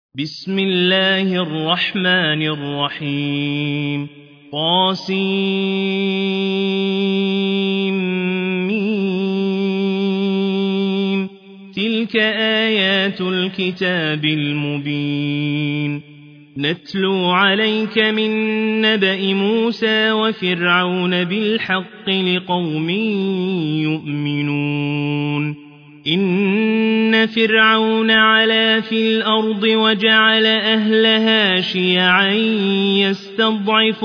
بسم الله الرحمن الرحيم طاسيم تلك آيات الكتاب المبين نتلو عليك من نبأ موسى وفرعون بالحق لقوم يؤمنون إن فرعون علا في الأرض وجعل أهلها شيعا يستضعف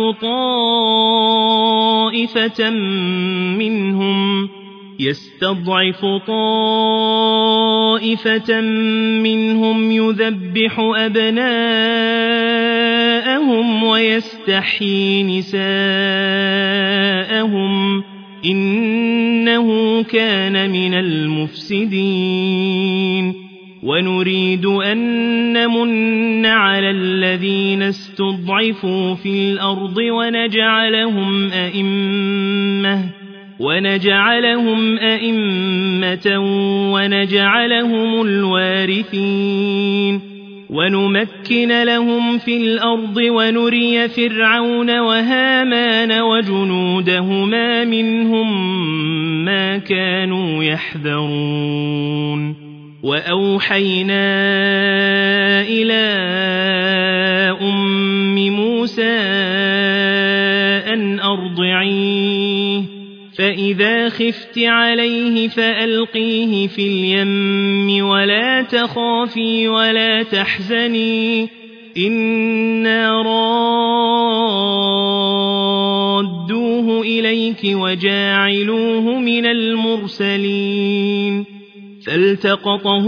طائفة منهم يذبح أبناءهم ويستحيي نساءهم إنه كان من المفسدين ونريد أن نمن على الذين استضعفوا في الأرض ونجعلهم أئمة ونجعلهم الوارثين ونمكن لهم في الأرض ونري فرعون وهامان وجنودهما منهم ما كانوا يحذرون وأوحينا إلى أم موسى أن أرضعيه فإذا خفت عليه فألقيه في اليم ولا تخافي ولا تحزني إنا رادوه إليك وجاعلوه من المرسلين فالتقطه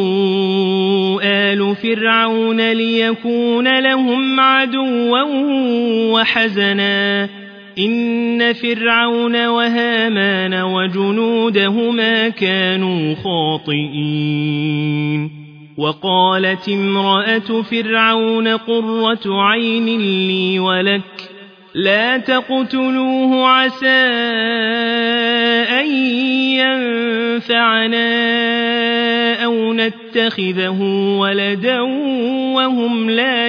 آل فرعون ليكون لهم عدوا وحزنا إن فرعون وهامان وجنودهما كانوا خاطئين وقالت امرأة فرعون قرة عين لي ولك لا تقتلوه عسى أن ينفعنا أو نتخذه ولدا وهم لا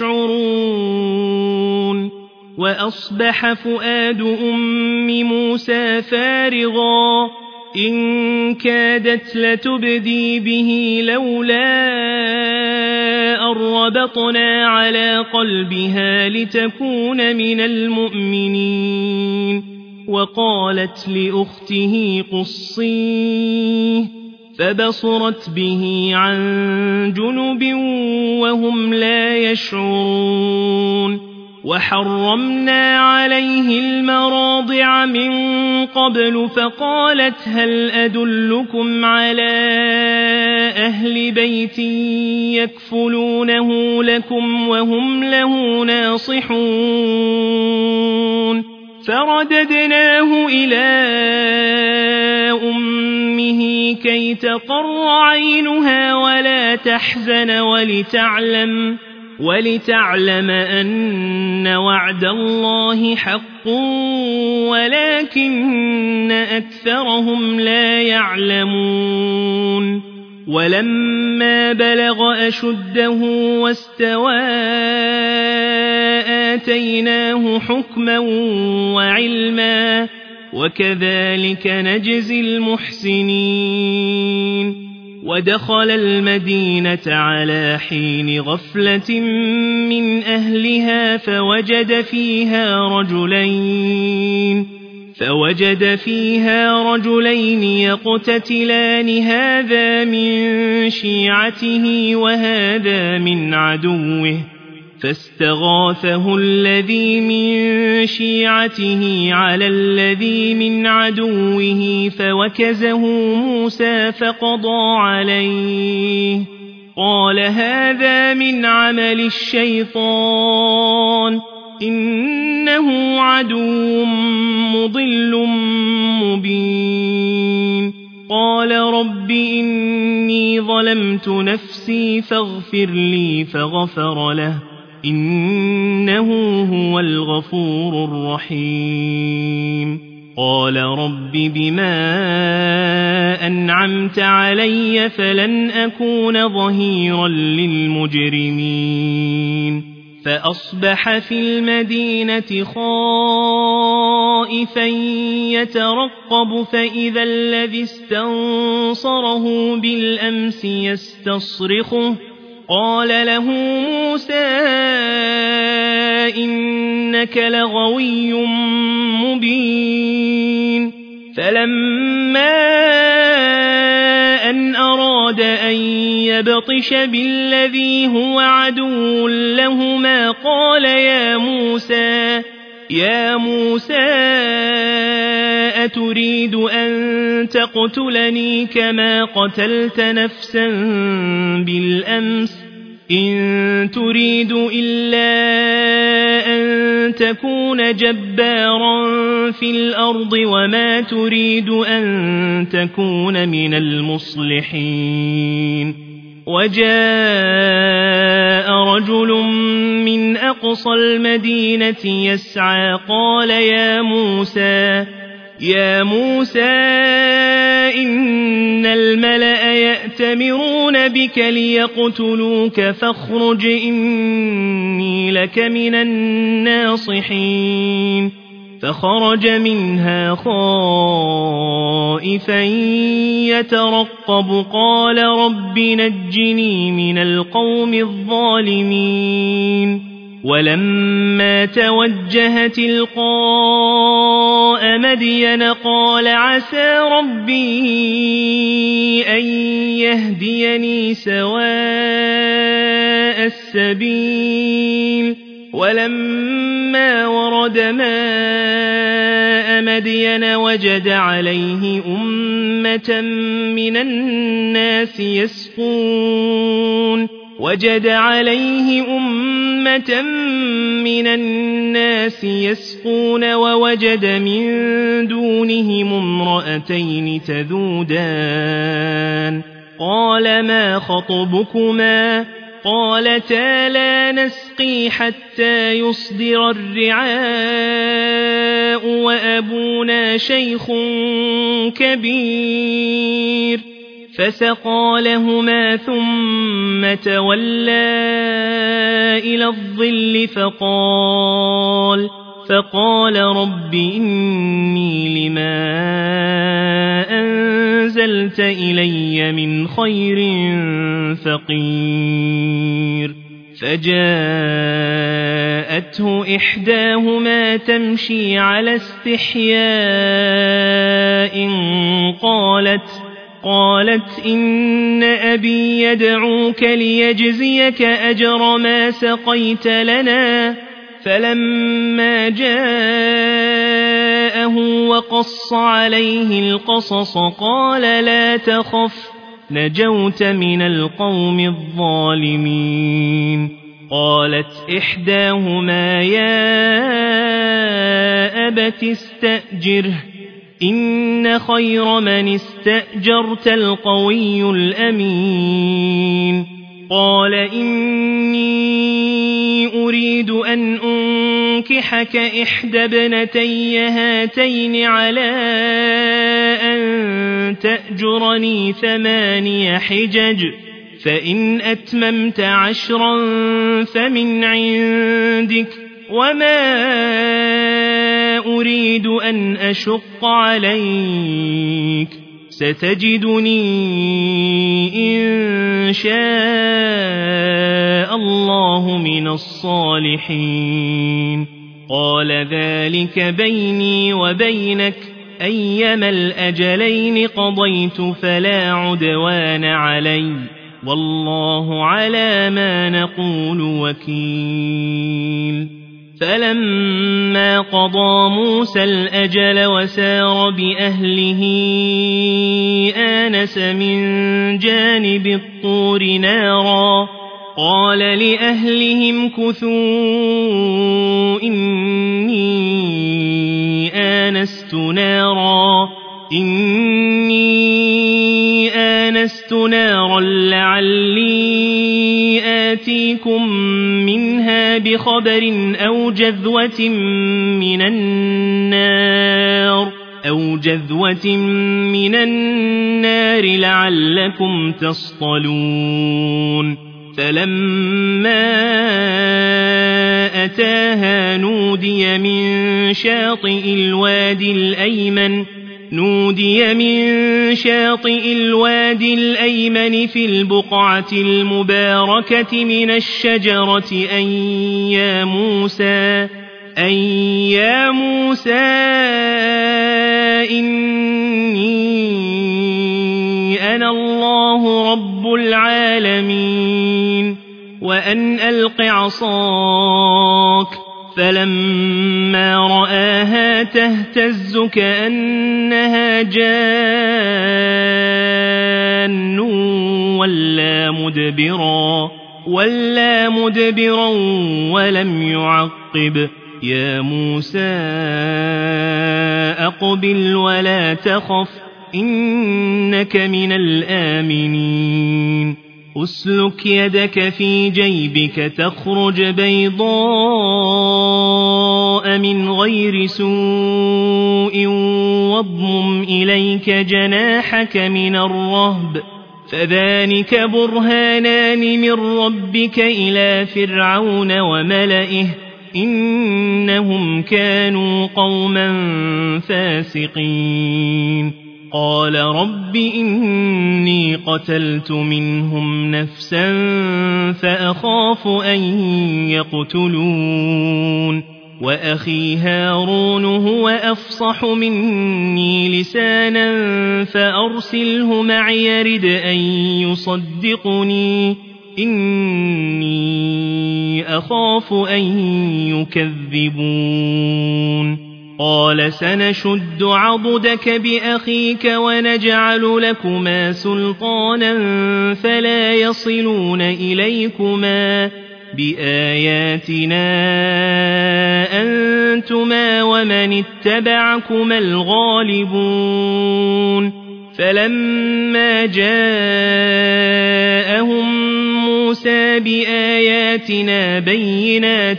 يشعرون وأصبح فؤاد أم موسى فارغا إن كادت لتبدي به لولا أن ربطنا على قلبها لتكون من المؤمنين وقالت لأخته قصيه فبصرت به عن جنب وهم لا يشعرون وحرمنا عليه المراضع من قبل فقالت هل أدلكم على أهل بيت يكفلونه لكم وهم له ناصحون فرددناه إلى أمه كي تقر عينها ولا تحزن ولتعلم أن وعد الله حق ولكن أكثرهم لا يعلمون ولما بلغ أشده واستوى آتيناه حكما وعلما وكذلك نجزي المحسنين ودخل المدينة على حين غفلة من أهلها فوجد فيها رجلين يقتتلان هذا من شيعته وهذا من عدوه فاستغاثه الذي من شيعته على الذي من عدوه فوكزه موسى فقضى عليه قال هذا من عمل الشيطان إنه عدو مضل مبين قال رب إني ظلمت نفسي فاغفر لي فغفر له إنه هو الغفور الرحيم قال رب بما أنعمت علي فلن أكون ظهيرا للمجرمين فأصبح في المدينة خائفا يترقب فإذا الذي استنصره بالأمس يستصرخه قال له موسى إنك لغوي مبين فلما أن أراد أن يبطش بالذي هو عدو لهما قال يا موسى أتريد أن تقتلني كما قتلت نفسا بالأمس إن تريد إلا أن تكون جبارا في الأرض وما تريد أن تكون من المصلحين وجاء رجل من أقصى المدينة يسعى قال يا موسى إن الملأ يأتمرون بك ليقتلوك فاخرج إني لك من الناصحين فخرج منها خائفا يترقب قال رب نجني من القوم الظالمين ولما توجه تلقاء مدين قال عسى ربي أن يهديني سواء السبيل ولما ورد ماء مدين وجد عليه أمة من الناس يسقون ووجد من دونهم امرأتين تذودان قال ما خطبكما قالتا لا نسقي حتى يصدر الرعاء وأبونا شيخ كبير فسقى لهما ثم تولى إلى الظل فقال رب إني لما أنزلت إلي من خير فقير فجاءته إحداهما تمشي على استحياء قالت إن أبي يدعوك ليجزيك أجر ما سقيت لنا فلما جاءه وقص عليه القصص قال لا تخف نجوت من القوم الظالمين قالت إحداهما يا أبت استأجره إن خير من استأجرت القوي الأمين قال إني أريد أن أنكحك إحدى ابنتي هاتين على أن تأجرني 8 حجج فإن أتممت 10 فمن عندك وما أريد أن أشق عليك ستجدني إن شاء الله من الصالحين قال ذلك بيني وبينك أيما الأجلين قضيت فلا عدوان علي والله على ما نقول وكيل فلما قضى موسى الأجل وسار بأهله آنس من جانب الطور نارا قال لأهلهم كثوا إني آنست نارا لعلي آتيكم منها بخبر أو جذوة من النار أو جذوة من النار لعلكم تصطلون فلما أتاها نودي من شاطئ الوادي الأيمن في البقعة المباركة من الشجرة أن يا موسى إني أنا الله رب العالمين وأن ألق عصاك فلما رآها تهتز كأنها جان ولا مدبرا ولم يعقب يا موسى أقبل ولا تخف إنك من الآمنين أسلك يدك في جيبك تخرج بيضاء من غير سوء واضمم إليك جناحك من الرهب فذلك برهانان من ربك إلى فرعون وملئه إنهم كانوا قوما فاسقين قال رب إني قتلت منهم نفسا فأخاف أن يقتلون وأخي هارون هو أفصح مني لسانا فأرسله معي يرد أن يصدقني إني أخاف أن يكذبون قال سنشد عضدك بأخيك ونجعل لكما سلطانا فلا يصلون إليكما بآياتنا أنتما ومن اتبعكما الغالبون فلما جاءهم موسى بآياتنا بينات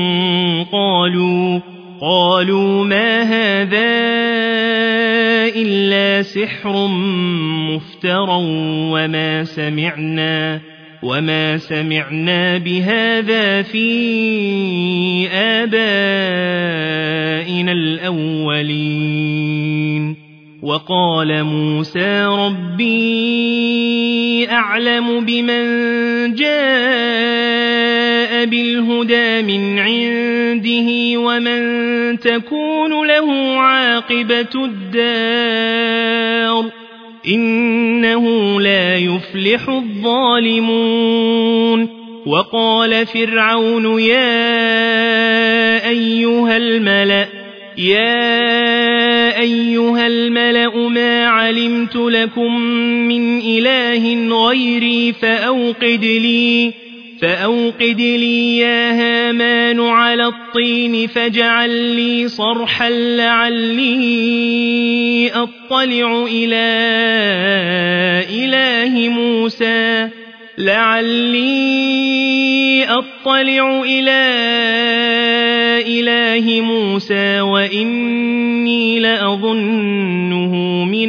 قالوا ما هذا إلا سحر مفترى وما سمعنا بهذا في آبائنا الأولين وقال موسى ربي أعلم بمن جاء بالهدى من عنده ومن تكون له عاقبة الدار إنه لا يفلح الظالمون وقال فرعون يا أيها الملأ ما علمت لكم من إله غيري فأوقد لي يا هامان على الطين فاجعل لي صرحا لعلي أطلع إلى إله موسى وإني لأظنه من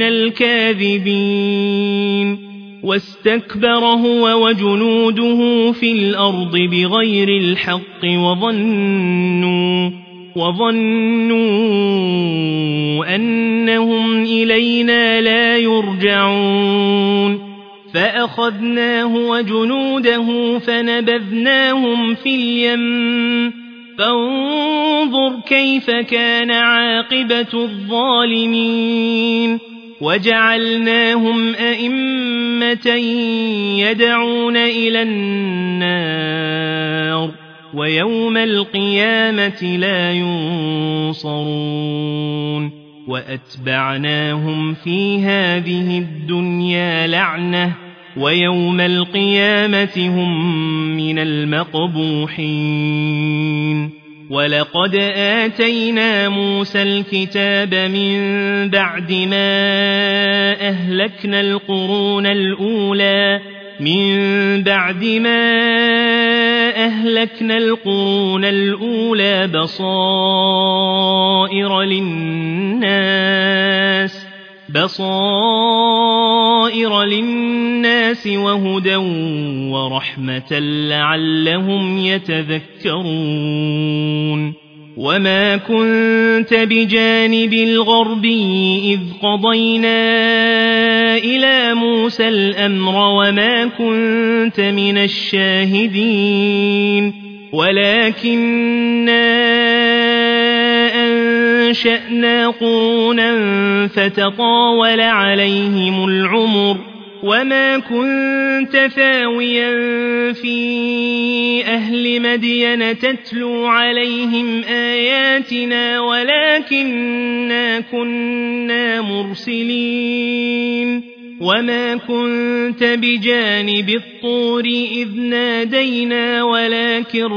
الكاذبين واستكبر هو وجنوده في الأرض بغير الحق وظنوا أنهم إلينا لا يرجعون فأخذناه وجنوده فنبذناهم في اليم فانظر كيف كان عاقبة الظالمين وجعلناهم أئمة يدعون إلى النار ويوم القيامة لا ينصرون وأتبعناهم في هذه الدنيا لعنة ويوم القيامة هم من المقبوحين ولقد آتينا موسى الكتاب من بعد ما أهلكنا القرون الأولى أهلكنا القرون الأولى بصائر للناس وهدى ورحمة لعلهم يتذكرون وما كنت بجانب الغربي إذ قضينا إلى موسى الأمر وما كنت من الشاهدين ولكننا أنشأنا قرونا فتطاول عليهم العمر وما كنت ثاويا في أهل مدين تتلو عليهم آياتنا ولكننا كنا مرسلين وما كنت بجانب الطور إذ نادينا ولكن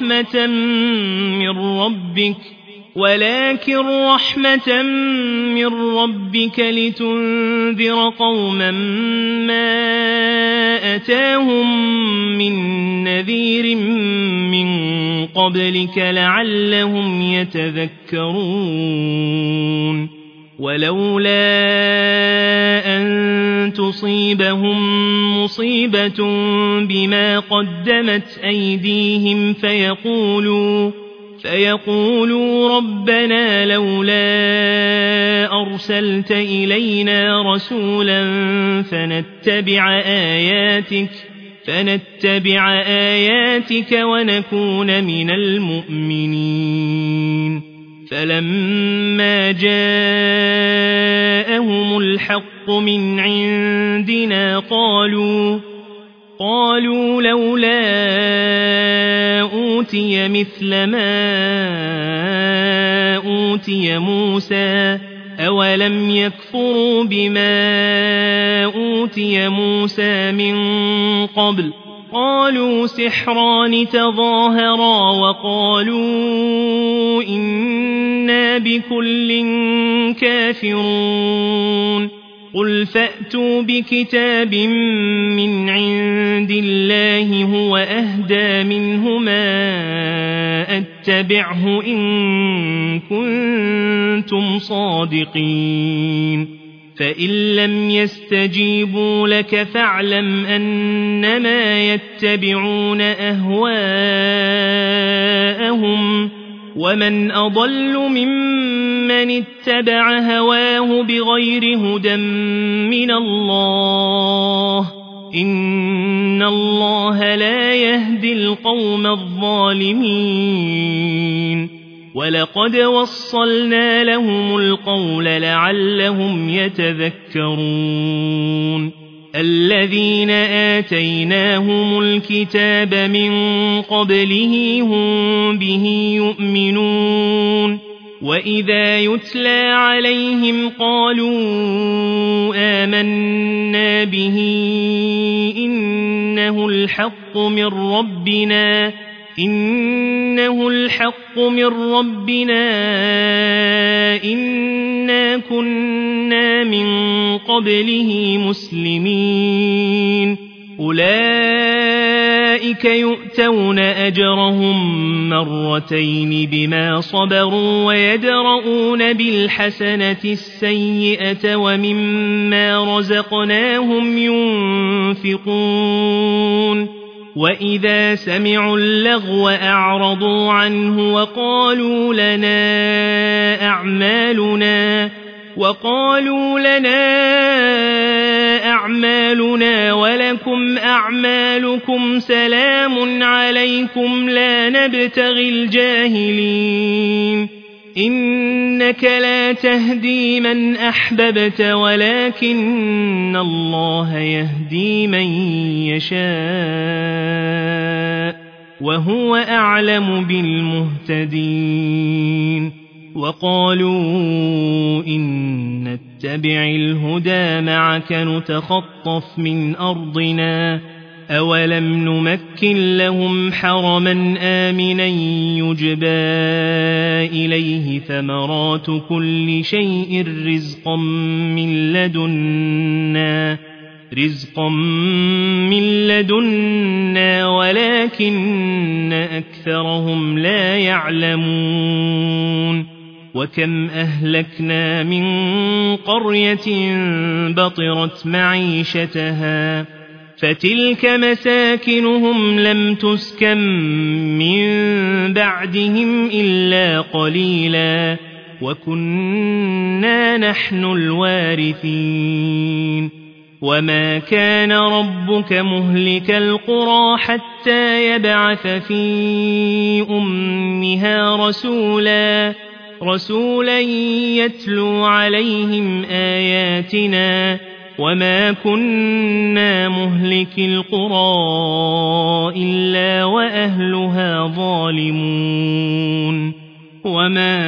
رحمة من ربك لتنذر قوما ما أتاهم من نذير من قبلك لعلهم يتذكرون ولولا أن تصيبهم مصيبة بما قدمت أيديهم فيقولوا ربنا لولا أرسلت إلينا رسولا فنتبع آياتك ونكون من المؤمنين فلما جاءهم الحق من عندنا قالوا لولا أوتي مثل ما أوتي موسى أولم يكفروا بما أوتي موسى من قبل قالوا سحران تظاهرا وقالوا إنا بكل كافرون قل فأتوا بكتاب من عند الله هو أهدى منهما أتبعه إن كنتم صادقين فإن لم يستجيبوا لك فاعلم أنما يتبعون أهواءهم ومن أضل ممن اتبع هواه بغير هدى من الله إن الله لا يهدي القوم الظالمين ولقد وصلنا لهم القول لعلهم يتذكرون الذين آتيناهم الكتاب من قبله هم به يؤمنون وإذا يتلى عليهم قالوا آمنا به إنه الحق من ربنا إنا كنا من قبله مسلمين أولئك يؤتون أجرهم مرتين بما صبروا ويدرؤون بالحسنة السيئة ومما رزقناهم ينفقون وإذا سمعوا اللغو أعرضوا عنه وقالوا لنا أعمالنا ولكم أعمالكم سلام عليكم لا نبتغي الجاهلين إنك لا تهدي من أحببت ولكن الله يهدي من يشاء وهو أعلم بالمهتدين وقالوا إن نتبع الهدى معك نتخطف من أرضنا أولم نمكن لهم حرما آمنا يجبى إليه ثمرات كل شيء رزقا من لدنا رزقا من لدنا ولكن أكثرهم لا يعلمون وكم أهلكنا من قرية بطرت معيشتها فتلك مساكنهم لم تسكن من بعدهم إلا قليلا وكنا نحن الوارثين وما كان ربك مهلك القرى حتى يبعث في أمها رسولا يتلو عليهم آياتنا وما كنا مهلك القرى إلا وأهلها ظالمون وما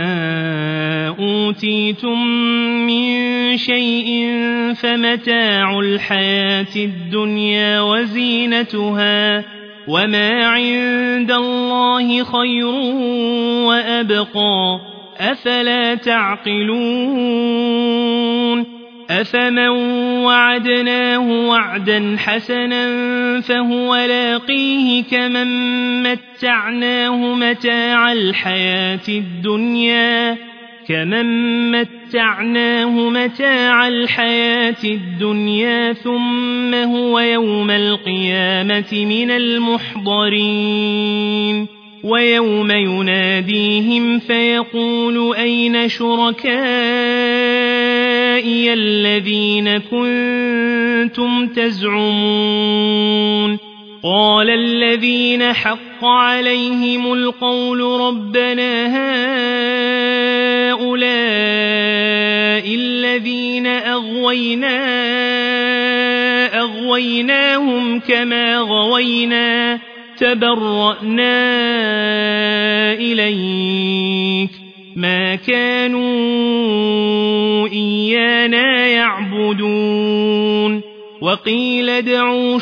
أوتيتم من شيء فمتاع الحياة الدنيا وزينتها وما عند الله خير وأبقى أفلا تعقلون أفمن وعدناه وعدا حسنا فهو لاقيه كمن متعناه متاع الحياة الدنيا ثم هو يوم القيامة من المحضرين ويوم يناديهم فيقول أين شركائي الذين كنتم تزعمون قال الذين حق عليهم القول ربنا هؤلاء الذين أغويناهم كما غوينا تبرأنا إليك ما كانوا إيانا يعبدون وقيل ادعوا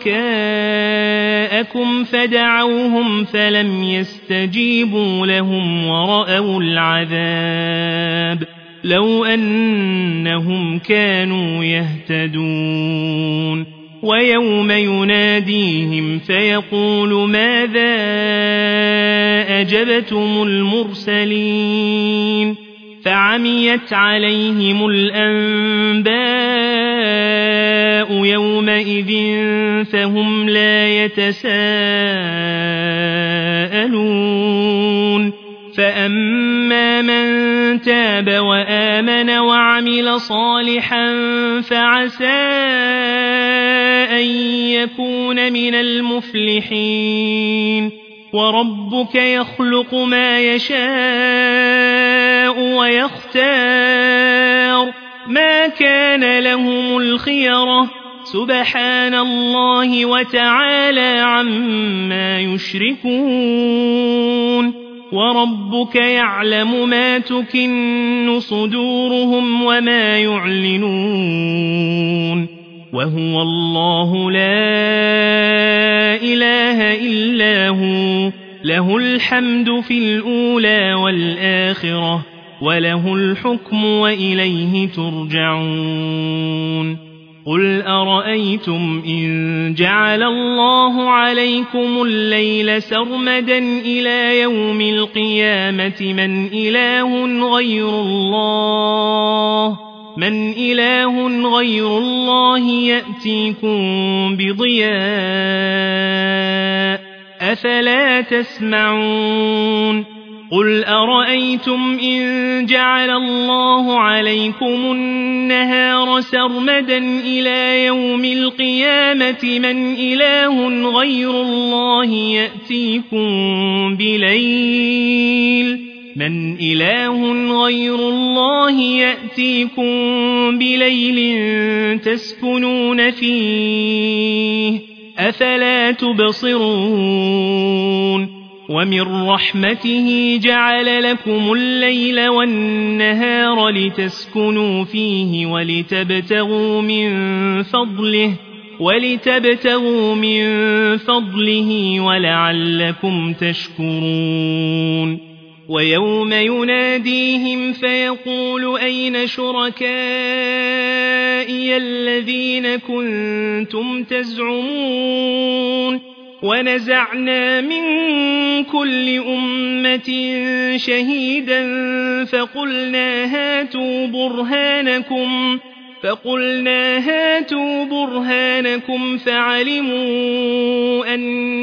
شركاءكم فدعوهم فلم يستجيبوا لهم ورأوا العذاب لو أنهم كانوا يهتدون ويوم يناديهم فيقول ماذا أجبتم المرسلين فعميت عليهم الأنباء يومئذ فهم لا يتساءلون فأما من تاب وآمن وعمل صالحا فعسى أن يكون من المفلحين وربك يخلق ما يشاء ويختار ما كان لهم الخيرة سبحان الله وتعالى عما يشركون وربك يعلم ما تكن صدورهم وما يعلنون وهو الله لا إله إلا هو له الحمد في الأولى والآخرة وله الحكم وإليه ترجعون قل أرأيتم إن جعل الله عليكم الليل سرمدا إلى يوم القيامة من إله غير الله يأتيكم بضياء أفلا تسمعون قل أرأيتم إن جعل الله عليكم النهار سرمدا إلى يوم القيامة من إله غير الله يأتيكم بليل تسكنون فيه أفلا تبصرون ومن رحمته جعل لكم الليل والنهار لتسكنوا فيه ولتبتغوا من فضله ولعلكم تشكرون ويوم يناديهم فيقول أين شركائي شركائي الذين كنتم تزعمون ونزعنا من كل أمة شهيدا فقلنا هاتوا برهانكم فعلموا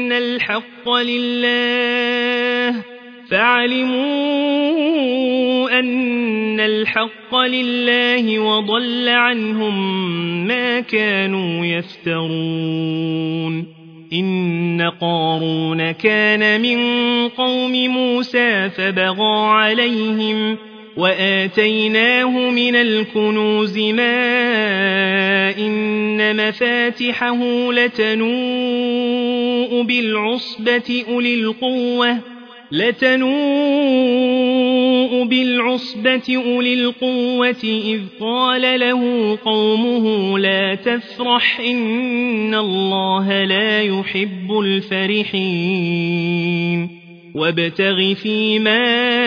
أن الحق لله وضل عنهم ما كانوا يفترون إن قارون كان من قوم موسى فبغى عليهم وآتيناه من الكنوز ما إن مفاتحه لتنوء بالعصبة أولي القوة إذ قال له قومه لا تفرح إن الله لا يحب الفرحين وابتغ فيما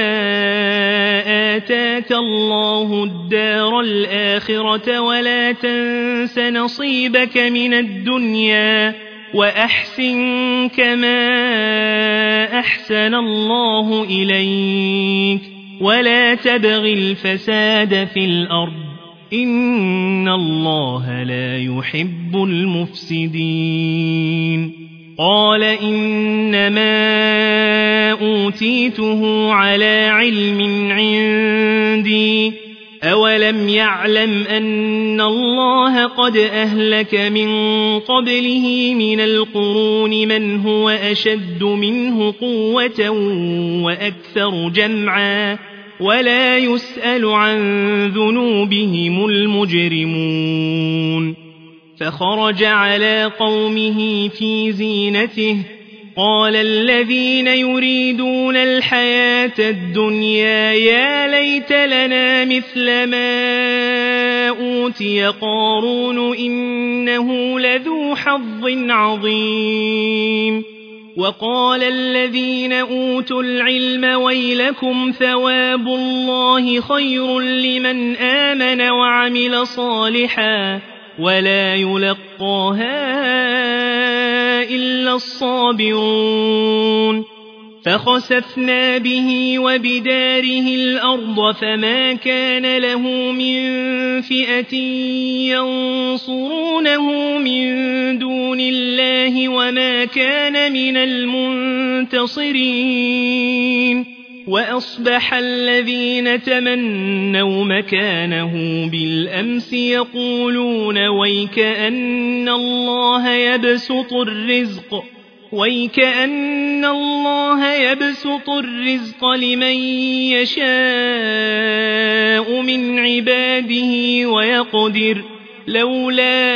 آتاك الله الدار الآخرة ولا تنس نصيبك من الدنيا وأحسن كما أحسن الله إليك ولا تبغ الفساد في الأرض إن الله لا يحب المفسدين قال إنما أوتيته على علم عندي أولم يعلم أن الله قد أهلك من قبله من القرون من هو أشد منه قوة وأكثر جمعا ولا يسأل عن ذنوبهم المجرمون فخرج على قومه في زينته قال الذين يريدون الحياة الدنيا يا ليت لنا مثل ما أوتي قارون إنه لذو حظ عظيم وقال الذين أوتوا العلم ويلكم ثواب الله خير لمن آمن وعمل صالحا ولا يلقاها إلا الصابرون فخسفنا به وبداره الأرض فما كان له من فئة ينصرونه من دون الله وما كان من المنتصرين وأصبح الذين تمنوا مكانه بالأمس يقولون ويكأن الله يبسط الرزق لمن يشاء من عباده ويقدر لولا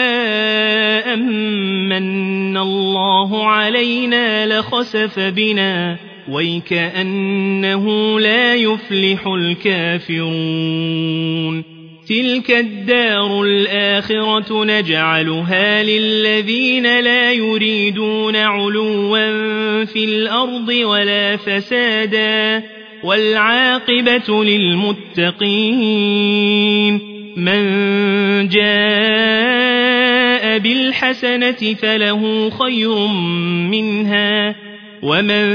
أمن الله علينا لخسف بنا ويكأنه لا يفلح الكافرون تلك الدار الآخرة نجعلها للذين لا يريدون علوا في الأرض ولا فسادا والعاقبة للمتقين من جاء بالحسنة فله خير منها ومن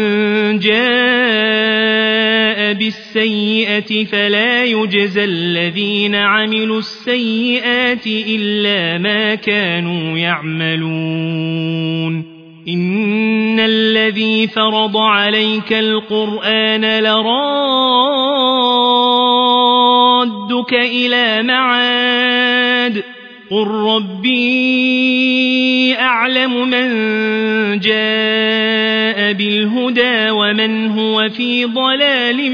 جاء بالسيئة فلا يجزى الذين عملوا السيئات إلا ما كانوا يعملون إن الذي فرض عليك القرآن لرادك إلى معاد قل ربي أعلم من جاء بالهدى ومن هو في ضلال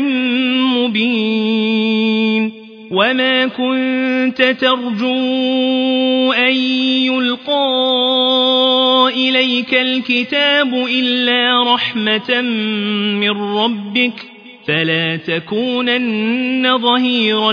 مبين وما كنت ترجو أن يلقى إليك الكتاب إلا رحمة من ربك فلا تكونن ظهيرا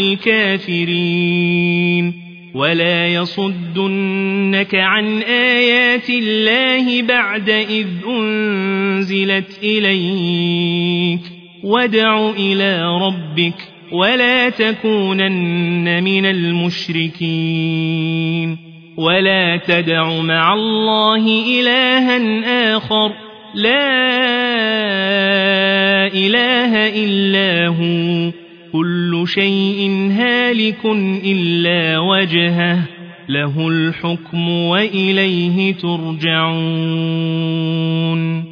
للكافرين ولا يصدنك عن آيات الله بعد إذ أنزلت إليك وادع إلى ربك ولا تكونن من المشركين ولا تدع مع الله إلها آخر لا إله إلا هو كل شيء هالك إلا وجهه له الحكم وإليه ترجعون